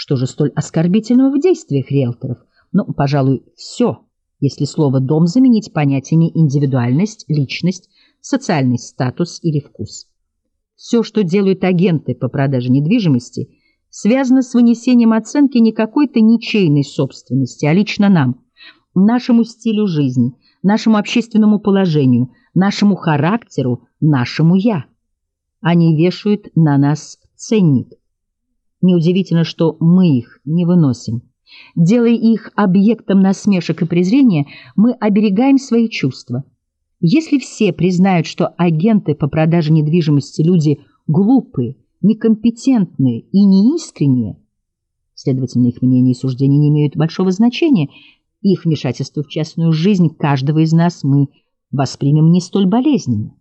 Что же столь оскорбительного в действиях риэлторов? Ну, пожалуй, все, если слово «дом» заменить понятиями индивидуальность, личность, социальный статус или вкус. Все, что делают агенты по продаже недвижимости, связано с вынесением оценки не какой-то ничейной собственности, а лично нам, нашему стилю жизни, нашему общественному положению, нашему характеру, нашему «я». Они вешают на нас ценник. Неудивительно, что мы их не выносим. Делая их объектом насмешек и презрения, мы оберегаем свои чувства. Если все признают, что агенты по продаже недвижимости люди глупые, некомпетентные и неискренние, следовательно, их мнения и суждения не имеют большого значения, их вмешательство в частную жизнь каждого из нас мы воспримем не столь болезненно.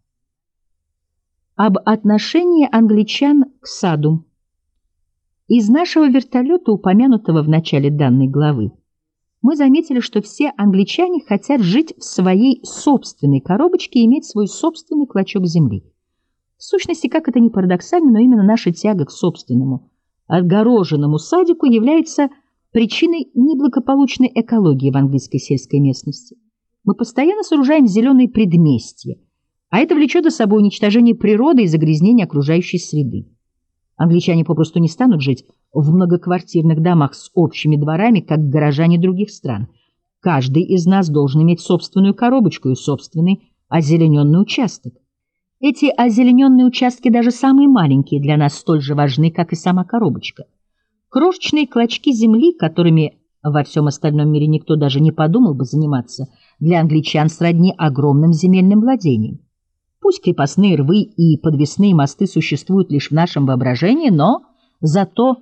Об отношении англичан к саду. Из нашего вертолета, упомянутого в начале данной главы, мы заметили, что все англичане хотят жить в своей собственной коробочке и иметь свой собственный клочок земли. В сущности, как это ни парадоксально, но именно наша тяга к собственному, отгороженному садику является причиной неблагополучной экологии в английской сельской местности. Мы постоянно сооружаем зеленые предместья, а это влечет за собой уничтожение природы и загрязнение окружающей среды. Англичане попросту не станут жить в многоквартирных домах с общими дворами, как горожане других стран. Каждый из нас должен иметь собственную коробочку и собственный озелененный участок. Эти озелененные участки, даже самые маленькие, для нас столь же важны, как и сама коробочка. Крошечные клочки земли, которыми во всем остальном мире никто даже не подумал бы заниматься, для англичан сродни огромным земельным владениям. Пусть крепостные рвы и подвесные мосты существуют лишь в нашем воображении, но зато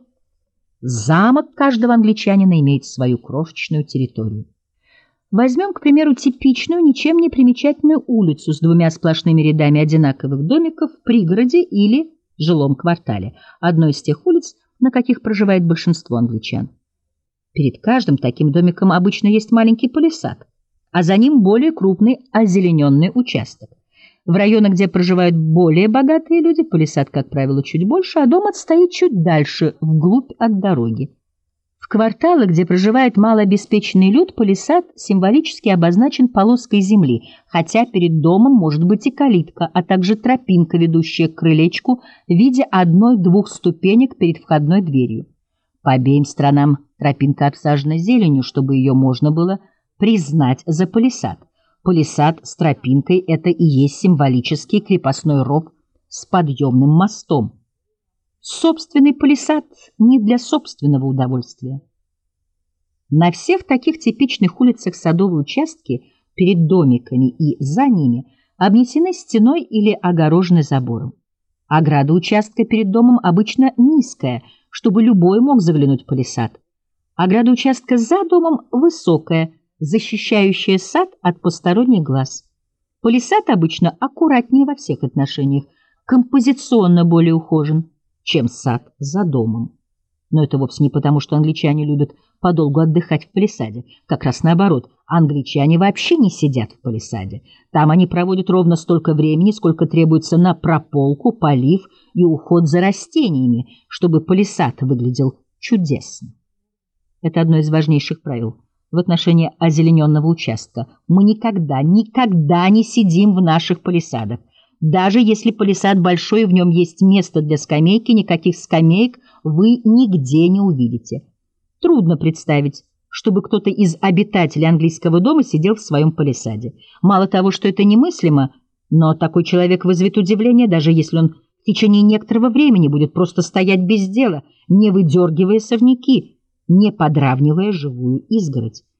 замок каждого англичанина имеет свою крошечную территорию. Возьмем, к примеру, типичную, ничем не примечательную улицу с двумя сплошными рядами одинаковых домиков в пригороде или жилом квартале, одной из тех улиц, на каких проживает большинство англичан. Перед каждым таким домиком обычно есть маленький палисад, а за ним более крупный озелененный участок. В районах, где проживают более богатые люди, палисад, как правило, чуть больше, а дом отстоит чуть дальше, вглубь от дороги. В кварталах, где проживает малообеспеченный люд, палисад символически обозначен полоской земли, хотя перед домом может быть и калитка, а также тропинка, ведущая к крылечку в виде одной-двух ступенек перед входной дверью. По обеим сторонам тропинка обсажена зеленью, чтобы ее можно было признать за палисад. Палисад с тропинкой – это и есть символический крепостной ров с подъемным мостом. Собственный палисад не для собственного удовольствия. На всех таких типичных улицах садовые участки перед домиками и за ними обнесены стеной или огорожены забором. Ограда участка перед домом обычно низкая, чтобы любой мог заглянуть в палисад. Ограда участка за домом высокая, защищающая сад от посторонних глаз. Палисад обычно аккуратнее во всех отношениях, композиционно более ухожен, чем сад за домом. Но это вовсе не потому, что англичане любят подолгу отдыхать в палисаде. Как раз наоборот, англичане вообще не сидят в палисаде. Там они проводят ровно столько времени, сколько требуется на прополку, полив и уход за растениями, чтобы палисад выглядел чудесно. Это одно из важнейших правил в отношении озелененного участка. Мы никогда не сидим в наших палисадах. Даже если палисад большой и в нем есть место для скамейки, никаких скамеек вы нигде не увидите. Трудно представить, чтобы кто-то из обитателей английского дома сидел в своем палисаде. Мало того, что это немыслимо, но такой человек вызовет удивление, даже если он в течение некоторого времени будет просто стоять без дела, не выдергивая сорняки, не подравнивая живую изгородь.